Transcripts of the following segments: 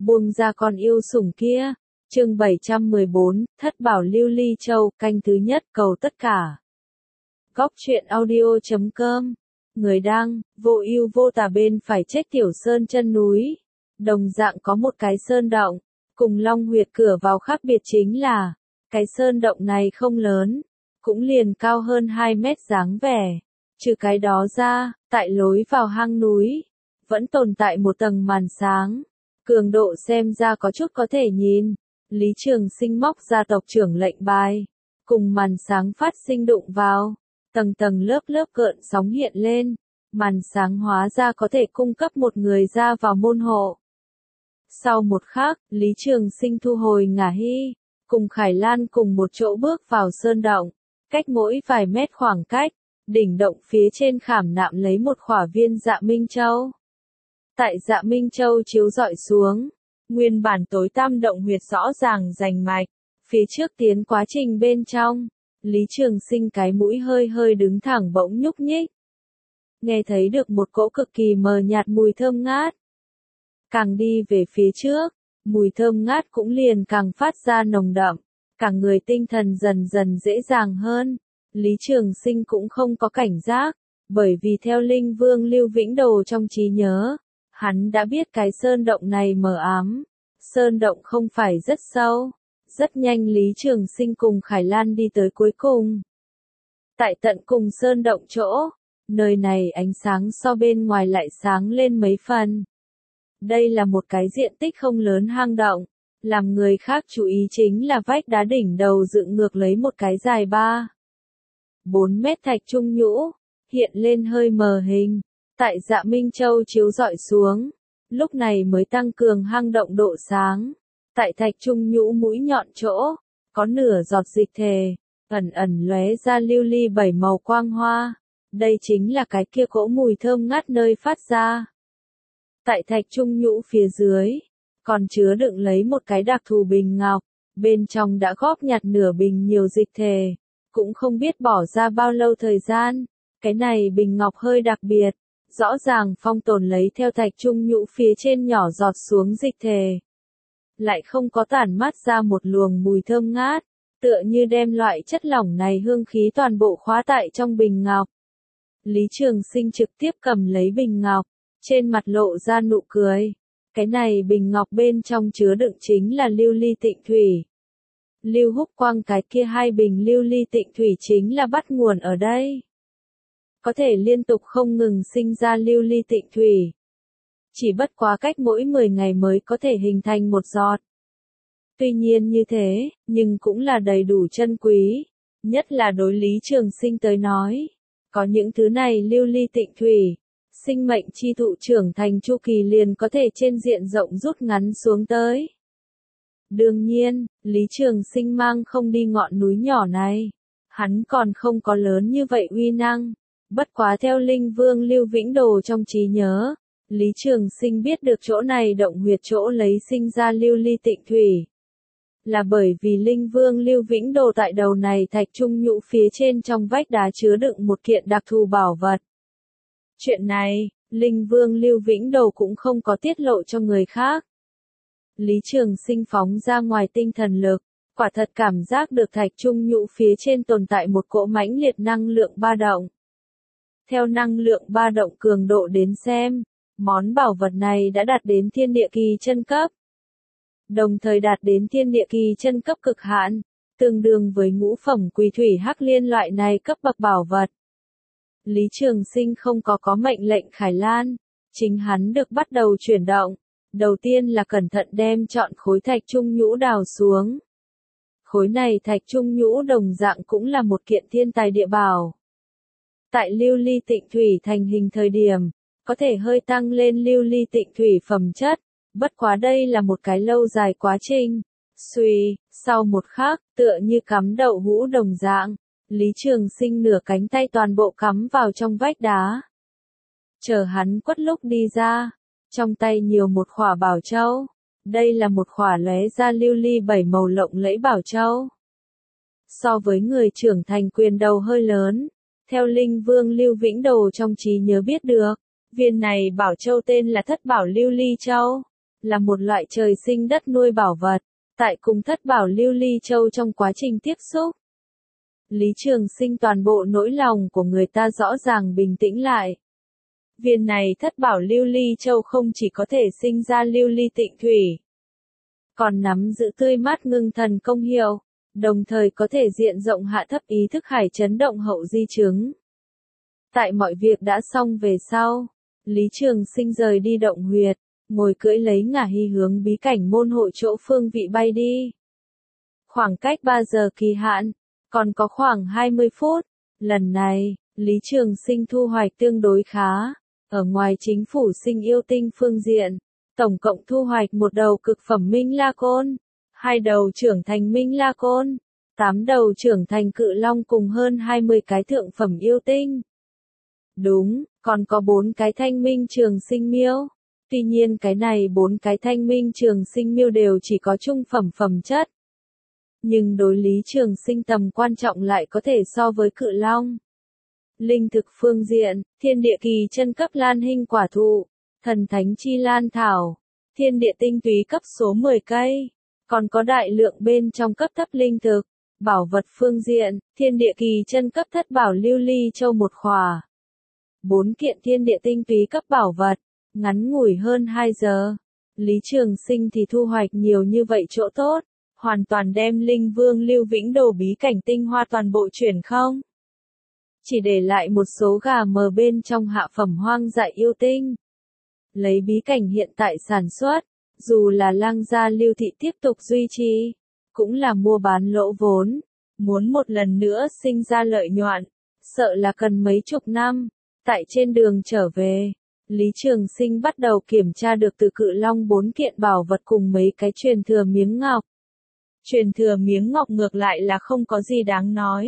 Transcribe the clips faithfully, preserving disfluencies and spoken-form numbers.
buông ra con yêu sủng kia. Chương bảy trăm mười bốn, Thất bảo Lưu Ly Châu, canh thứ nhất, cầu tất cả. Góc truyện audio chấm com. Người đăng, vô ưu vô tà bên phải trách tiểu sơn chân núi. Đồng dạng có một cái sơn động, cùng Long Huyệt cửa vào khác biệt chính là, cái sơn động này không lớn, cũng liền cao hơn hai mét dáng vẻ. Trừ cái đó ra, tại lối vào hang núi, vẫn tồn tại một tầng màn sáng. Cường độ xem ra có chút có thể nhìn. Lý Trường Sinh móc ra tộc trưởng lệnh bài, cùng màn sáng phát sinh đụng vào, tầng tầng lớp lớp gợn sóng hiện lên, màn sáng hóa ra có thể cung cấp một người ra vào môn hộ. Sau một khắc, Lý Trường Sinh thu hồi ngả hy, cùng Khải Lan cùng một chỗ bước vào sơn động, cách mỗi vài mét khoảng cách, đỉnh động phía trên khảm nạm lấy một khỏa viên Dạ Minh Châu. Tại Dạ Minh Châu chiếu rọi xuống, nguyên bản tối tăm động huyệt rõ ràng rành mạch, phía trước tiến quá trình bên trong, Lý Trường Sinh cái mũi hơi hơi đứng thẳng bỗng nhúc nhích. Nghe thấy được một cỗ cực kỳ mờ nhạt mùi thơm ngát. Càng đi về phía trước, mùi thơm ngát cũng liền càng phát ra nồng đậm, cả người tinh thần dần dần dễ dàng hơn. Lý Trường Sinh cũng không có cảnh giác, bởi vì theo Linh Vương Lưu Vĩnh Đồ trong trí nhớ, hắn đã biết cái sơn động này mờ ám, sơn động không phải rất sâu. Rất nhanh Lý Trường Sinh cùng Khải Lan đi tới cuối cùng. Tại tận cùng sơn động chỗ, nơi này ánh sáng so bên ngoài lại sáng lên mấy phần. Đây là một cái diện tích không lớn hang động, làm người khác chú ý chính là vách đá đỉnh đầu dựng ngược lấy một cái dài ba, bốn mét thạch trung nhũ, hiện lên hơi mờ hình. Tại Dạ Minh Châu chiếu rọi xuống, lúc này mới tăng cường hang động độ sáng. Tại thạch trung nhũ mũi nhọn chỗ, có nửa giọt dịch thể, ẩn ẩn lóe ra lưu ly bảy màu quang hoa. Đây chính là cái kia cỗ mùi thơm ngát nơi phát ra. Tại thạch trung nhũ phía dưới, còn chứa đựng lấy một cái đặc thù bình ngọc, bên trong đã góp nhặt nửa bình nhiều dịch thể, cũng không biết bỏ ra bao lâu thời gian. Cái này bình ngọc hơi đặc biệt, rõ ràng phong tồn lấy theo thạch trung nhũ phía trên nhỏ giọt xuống dịch thể, lại không có tản mát ra một luồng mùi thơm ngát, tựa như đem loại chất lỏng này hương khí toàn bộ khóa tại trong bình ngọc. Lý Trường Sinh trực tiếp cầm lấy bình ngọc, trên mặt lộ ra nụ cười. Cái này bình ngọc bên trong chứa đựng chính là lưu ly tịnh thủy. Lưu Húc Quang cái kia hai bình lưu ly tịnh thủy chính là bắt nguồn ở đây. Có thể liên tục không ngừng sinh ra lưu ly tịnh thủy. Chỉ bất quá cách mỗi mười ngày mới có thể hình thành một giọt. Tuy nhiên như thế, nhưng cũng là đầy đủ chân quý. Nhất là đối Lý Trường Sinh tới nói. Có những thứ này lưu ly tịnh thủy, sinh mệnh chi thụ trưởng thành chu kỳ liền có thể trên diện rộng rút ngắn xuống tới. Đương nhiên, Lý Trường Sinh mang không đi ngọn núi nhỏ này. Hắn còn không có lớn như vậy uy năng. Bất quá theo Linh Vương Lưu Vĩnh Đồ trong trí nhớ, Lý Trường Sinh biết được chỗ này động huyệt chỗ lấy sinh ra lưu ly tịnh thủy. Là bởi vì Linh Vương Lưu Vĩnh Đồ tại đầu này thạch trung nhũ phía trên trong vách đá chứa đựng một kiện đặc thù bảo vật. Chuyện này, Linh Vương Lưu Vĩnh Đồ cũng không có tiết lộ cho người khác. Lý Trường Sinh phóng ra ngoài tinh thần lực, quả thật cảm giác được thạch trung nhũ phía trên tồn tại một cỗ mãnh liệt năng lượng ba động. Theo năng lượng ba động cường độ đến xem, món bảo vật này đã đạt đến thiên địa kỳ chân cấp. Đồng thời đạt đến thiên địa kỳ chân cấp cực hạn, tương đương với ngũ phẩm quỳ thủy hắc liên loại này cấp bậc bảo vật. Lý Trường Sinh không có có mệnh lệnh Khải Lan, chính hắn được bắt đầu chuyển động. Đầu tiên là cẩn thận đem chọn khối thạch trung nhũ đào xuống. Khối này thạch trung nhũ đồng dạng cũng là một kiện thiên tài địa bảo. Tại lưu ly tịnh thủy thành hình thời điểm, có thể hơi tăng lên lưu ly tịnh thủy phẩm chất, bất quá đây là một cái lâu dài quá trình. Xuy, sau một khắc, tựa như cắm đậu hũ đồng dạng, Lý Trường Sinh nửa cánh tay toàn bộ cắm vào trong vách đá. Chờ hắn quất lúc đi ra, trong tay nhiều một khỏa bảo châu. Đây là một khỏa lóe ra lưu ly bảy màu lộng lẫy bảo châu. So với người trưởng thành quyền đầu hơi lớn, theo Linh Vương Lưu Vĩnh Đồ trong trí nhớ biết được, viên này bảo châu tên là Thất bảo Lưu Ly Châu. là một loại trời sinh đất nuôi bảo vật, tại cùng thất bảo lưu ly châu trong quá trình tiếp xúc. Lý Trường Sinh toàn bộ nỗi lòng của người ta rõ ràng bình tĩnh lại. Viên này thất bảo lưu ly châu không chỉ có thể sinh ra lưu ly tịnh thủy, còn nắm giữ tươi mát ngưng thần công hiệu, đồng thời có thể diện rộng hạ thấp ý thức hải chấn động hậu di chứng. Tại mọi việc đã xong về sau, Lý Trường Sinh rời đi động huyệt, ngồi cưỡi lấy ngả hy hướng bí cảnh môn hộ chỗ phương vị bay đi. Khoảng cách ba giờ kỳ hạn, còn có khoảng hai mươi phút. Lần này, Lý Trường Sinh thu hoạch tương đối khá. Ở ngoài chính phủ sinh yêu tinh phương diện, tổng cộng thu hoạch một đầu cực phẩm Minh La Côn, hai đầu trưởng thành Minh La Côn, tám đầu trưởng thành Cự Long cùng hơn hai mươi cái thượng phẩm yêu tinh. Đúng, còn có bốn cái thanh minh trường sinh miêu. Tuy nhiên cái này bốn cái thanh minh trường sinh miêu đều chỉ có trung phẩm phẩm chất. Nhưng đối Lý Trường Sinh tầm quan trọng lại có thể so với Cự Long. Linh thực phương diện, thiên địa kỳ chân cấp lan hình quả thụ, thần thánh chi lan thảo, thiên địa tinh túy cấp số mười cây, còn có đại lượng bên trong cấp thấp linh thực. Bảo vật phương diện, thiên địa kỳ chân cấp thất bảo lưu ly châu một khỏa. Bốn kiện thiên địa tinh túy cấp bảo vật, ngắn ngủi hơn hai giờ. Lý Trường Sinh thì thu hoạch nhiều như vậy chỗ tốt, hoàn toàn đem Linh Vương Lưu Vĩnh Đồ bí cảnh tinh hoa toàn bộ chuyển không. Chỉ để lại một số gà mờ bên trong hạ phẩm hoang dại yêu tinh. Lấy bí cảnh hiện tại sản xuất, dù là Lang gia Lưu thị tiếp tục duy trì, cũng là mua bán lỗ vốn, muốn một lần nữa sinh ra lợi nhuận, sợ là cần mấy chục năm. Tại trên đường trở về, Lý Trường Sinh bắt đầu kiểm tra được từ Cự Long bốn kiện bảo vật cùng mấy cái truyền thừa miếng ngọc. Truyền thừa miếng ngọc ngược lại là không có gì đáng nói.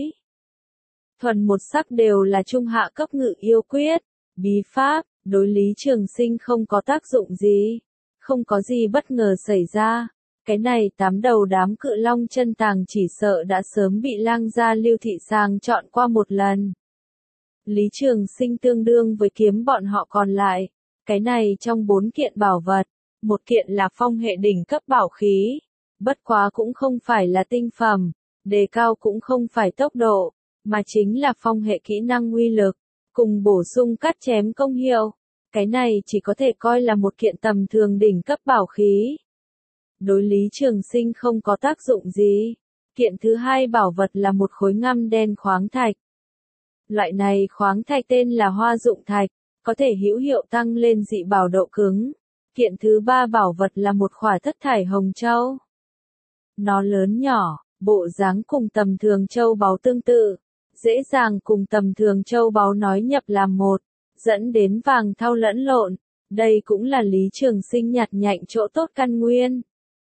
Thuần một sắc đều là trung hạ cấp ngự yêu quyết, bí pháp, đối Lý Trường Sinh không có tác dụng gì, không có gì bất ngờ xảy ra. Cái này tám đầu đám Cự Long chân tàng chỉ sợ đã sớm bị Lang gia Lưu thị sàng chọn qua một lần. Lý Trường Sinh tương đương với kiếm bọn họ còn lại. Cái này trong bốn kiện bảo vật, một kiện là phong hệ đỉnh cấp bảo khí, bất quá cũng không phải là tinh phẩm, đề cao cũng không phải tốc độ, mà chính là phong hệ kỹ năng uy lực, cùng bổ sung cắt chém công hiệu. Cái này chỉ có thể coi là một kiện tầm thường đỉnh cấp bảo khí. Đối Lý Trường Sinh không có tác dụng gì. Kiện thứ hai bảo vật là một khối ngăm đen khoáng thạch. Loại này khoáng thạch tên là hoa dụng thạch, có thể hữu hiệu tăng lên dị bảo độ cứng. Kiện thứ ba bảo vật là một khỏa thất thải hồng châu. Nó lớn nhỏ, bộ dáng cùng tầm thường châu báu tương tự, dễ dàng cùng tầm thường châu báu nói nhập làm một, dẫn đến vàng thau lẫn lộn. Đây cũng là Lý Trường Sinh nhặt nhạnh chỗ tốt căn nguyên.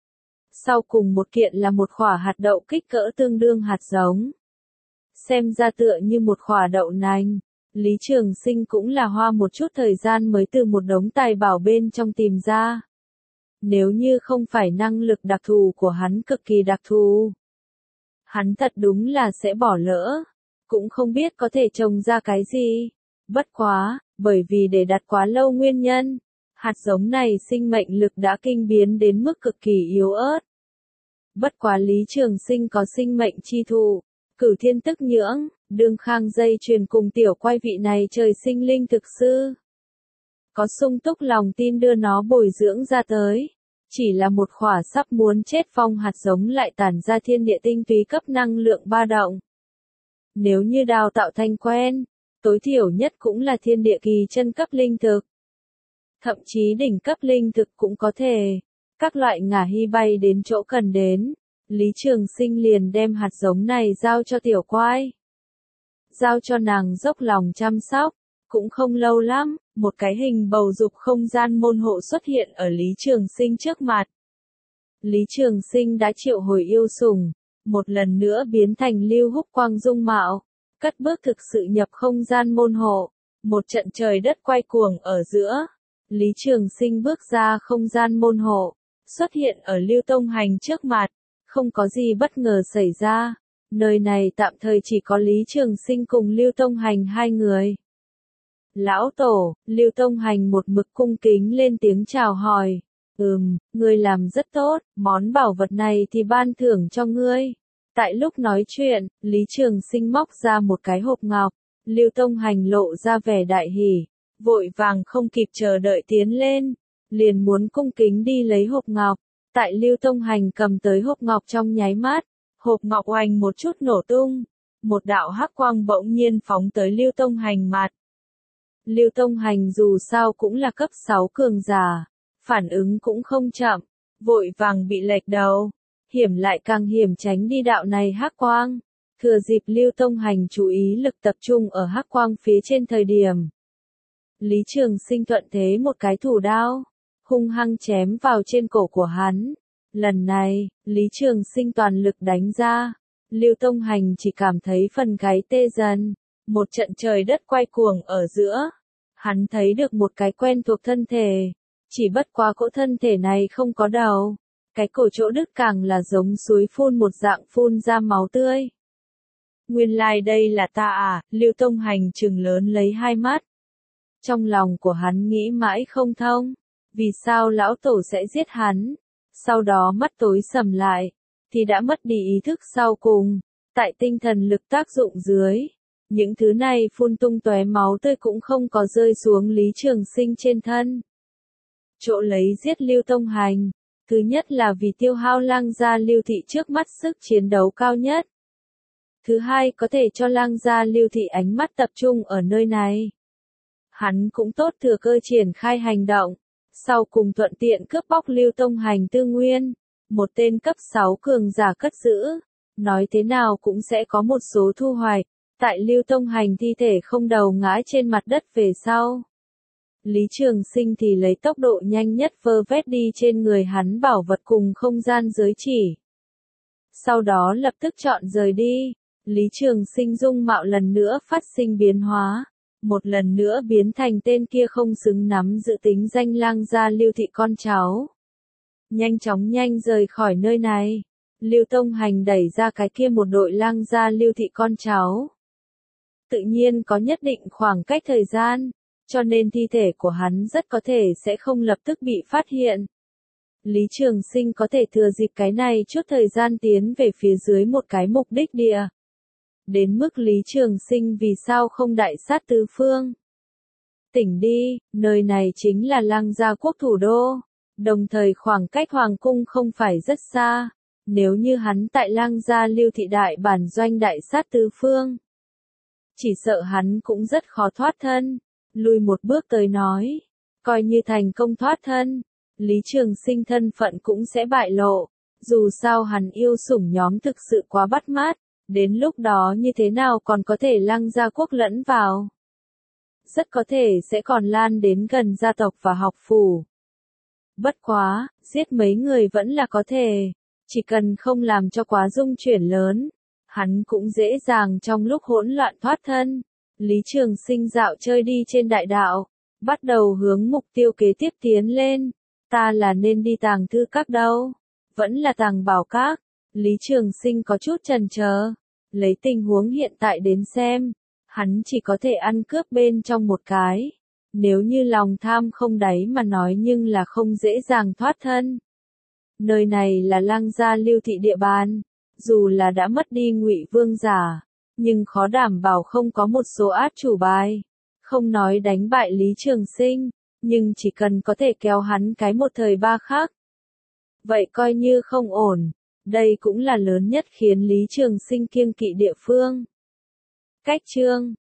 Sau cùng một kiện là một khỏa hạt đậu kích cỡ tương đương hạt giống. Xem ra tựa như một khỏa đậu nành. Lý Trường Sinh cũng là hoa một chút thời gian mới từ một đống tài bảo bên trong tìm ra. Nếu như không phải năng lực đặc thù của hắn cực kỳ đặc thù, hắn thật đúng là sẽ bỏ lỡ, cũng không biết có thể trồng ra cái gì. Bất quá, bởi vì để đặt quá lâu nguyên nhân, hạt giống này sinh mệnh lực đã kinh biến đến mức cực kỳ yếu ớt. Bất quá Lý Trường Sinh có sinh mệnh chi thụ, Cửu Thiên Tức Nhưỡng, đương khang dây truyền cùng tiểu quay vị này trời sinh linh thực sư. Có sung túc lòng tin đưa nó bồi dưỡng ra tới. Chỉ là một khỏa sắp muốn chết phong hạt giống lại tản ra thiên địa tinh túy cấp năng lượng ba động. Nếu như đào tạo thành quen, tối thiểu nhất cũng là thiên địa kỳ chân cấp linh thực. Thậm chí đỉnh cấp linh thực cũng có thể. Các loại ngả hy bay đến chỗ cần đến. Lý Trường Sinh liền đem hạt giống này giao cho tiểu quai. Giao cho nàng dốc lòng chăm sóc. Cũng không lâu lắm, một cái hình bầu dục không gian môn hộ xuất hiện ở Lý Trường Sinh trước mặt. Lý Trường Sinh đã triệu hồi yêu sủng, một lần nữa biến thành Lưu Húc Quang dung mạo, cất bước thực sự nhập không gian môn hộ, một trận trời đất quay cuồng ở giữa. Lý Trường Sinh bước ra không gian môn hộ, xuất hiện ở Lưu Tông Hành trước mặt, không có gì bất ngờ xảy ra, nơi này tạm thời chỉ có Lý Trường Sinh cùng Lưu Tông Hành hai người. Lão Tổ, Lưu Tông Hành một mực cung kính lên tiếng chào hỏi, Ừm, ngươi làm rất tốt, món bảo vật này thì ban thưởng cho ngươi. Tại lúc nói chuyện, Lý Trường Sinh móc ra một cái hộp ngọc, Lưu Tông Hành lộ ra vẻ đại hỉ, vội vàng không kịp chờ đợi tiến lên, liền muốn cung kính đi lấy hộp ngọc. Tại Lưu Tông Hành cầm tới hộp ngọc trong nháy mắt, hộp ngọc oanh một chút nổ tung, một đạo hắc quang bỗng nhiên phóng tới Lưu Tông Hành mặt. Lưu Tông Hành dù sao cũng là cấp sáu cường giả, phản ứng cũng không chậm, vội vàng bị lệch đầu, hiểm lại càng hiểm tránh đi đạo này hắc quang. Thừa dịp Lưu Tông Hành chú ý lực tập trung ở hắc quang phía trên thời điểm, Lý Trường Sinh thuận thế một cái thủ đao, hung hăng chém vào trên cổ của hắn. Lần này, Lý Trường Sinh toàn lực đánh ra, Lưu Tông Hành chỉ cảm thấy phần gáy tê dần, một trận trời đất quay cuồng ở giữa. Hắn thấy được một cái quen thuộc thân thể, chỉ bất quá cỗ thân thể này không có đầu, cái cổ chỗ đứt càng là giống suối phun một dạng phun ra máu tươi. Nguyên lai like đây là ta à, Lưu Tông Hành trừng lớn lấy hai mắt. Trong lòng của hắn nghĩ mãi không thông, vì sao lão tổ sẽ giết hắn, sau đó mắt tối sầm lại, thì đã mất đi ý thức sau cùng, tại tinh thần lực tác dụng dưới. Những thứ này phun tung tóe máu tươi cũng không có rơi xuống Lý Trường Sinh trên thân. Chỗ lấy giết Lưu Tông Hành, thứ nhất là vì tiêu hao Lang gia Lưu thị trước mắt sức chiến đấu cao nhất. Thứ hai có thể cho Lang gia Lưu thị ánh mắt tập trung ở nơi này. Hắn cũng tốt thừa cơ triển khai hành động, sau cùng thuận tiện cướp bóc Lưu Tông Hành tư nguyên, một tên cấp sáu cường giả cất giữ, nói thế nào cũng sẽ có một số thu hoạch. Tại Lưu Tông Hành thi thể không đầu ngã trên mặt đất về sau, Lý Trường Sinh thì lấy tốc độ nhanh nhất vơ vét đi trên người hắn bảo vật cùng không gian giới chỉ. Sau đó lập tức chọn rời đi, Lý Trường Sinh dung mạo lần nữa phát sinh biến hóa, một lần nữa biến thành tên kia không xứng nắm giữ tính danh Lang gia Lưu thị con cháu. Nhanh chóng nhanh rời khỏi nơi này, Lưu Tông Hành đẩy ra cái kia một đội Lang gia Lưu thị con cháu. Tự nhiên có nhất định khoảng cách thời gian, cho nên thi thể của hắn rất có thể sẽ không lập tức bị phát hiện. Lý Trường Sinh có thể thừa dịp cái này chút thời gian tiến về phía dưới một cái mục đích địa. Đến mức Lý Trường Sinh vì sao không đại sát tứ phương. Tỉnh đi, nơi này chính là Lang gia quốc thủ đô, đồng thời khoảng cách hoàng cung không phải rất xa, nếu như hắn tại Lang gia Lưu thị đại bản doanh đại sát tứ phương, chỉ sợ hắn cũng rất khó thoát thân. Lùi một bước tới nói, coi như thành công thoát thân, Lý Trường Sinh thân phận cũng sẽ bại lộ, dù sao hắn yêu sủng nhóm thực sự quá bắt mắt, đến lúc đó như thế nào còn có thể Lang gia quốc lẫn vào. Rất có thể sẽ còn lan đến gần gia tộc và học phủ. Bất quá, giết mấy người vẫn là có thể, chỉ cần không làm cho quá dung chuyển lớn, hắn cũng dễ dàng trong lúc hỗn loạn thoát thân. Lý Trường Sinh dạo chơi đi trên đại đạo, bắt đầu hướng mục tiêu kế tiếp tiến lên. Ta là nên đi tàng thư các đâu, vẫn là tàng bảo các. Lý Trường Sinh có chút chần chờ, lấy tình huống hiện tại đến xem, hắn chỉ có thể ăn cướp bên trong một cái. Nếu như lòng tham không đáy mà nói nhưng là không dễ dàng thoát thân. Nơi này là Lang gia Lưu thị địa bàn, dù là đã mất đi Ngụy Vương giả, nhưng khó đảm bảo không có một số át chủ bài. Không nói đánh bại Lý Trường Sinh, nhưng chỉ cần có thể kéo hắn cái một thời ba khắc, vậy coi như không ổn. Đây cũng là lớn nhất khiến Lý Trường Sinh kiêng kỵ địa phương. Cách chương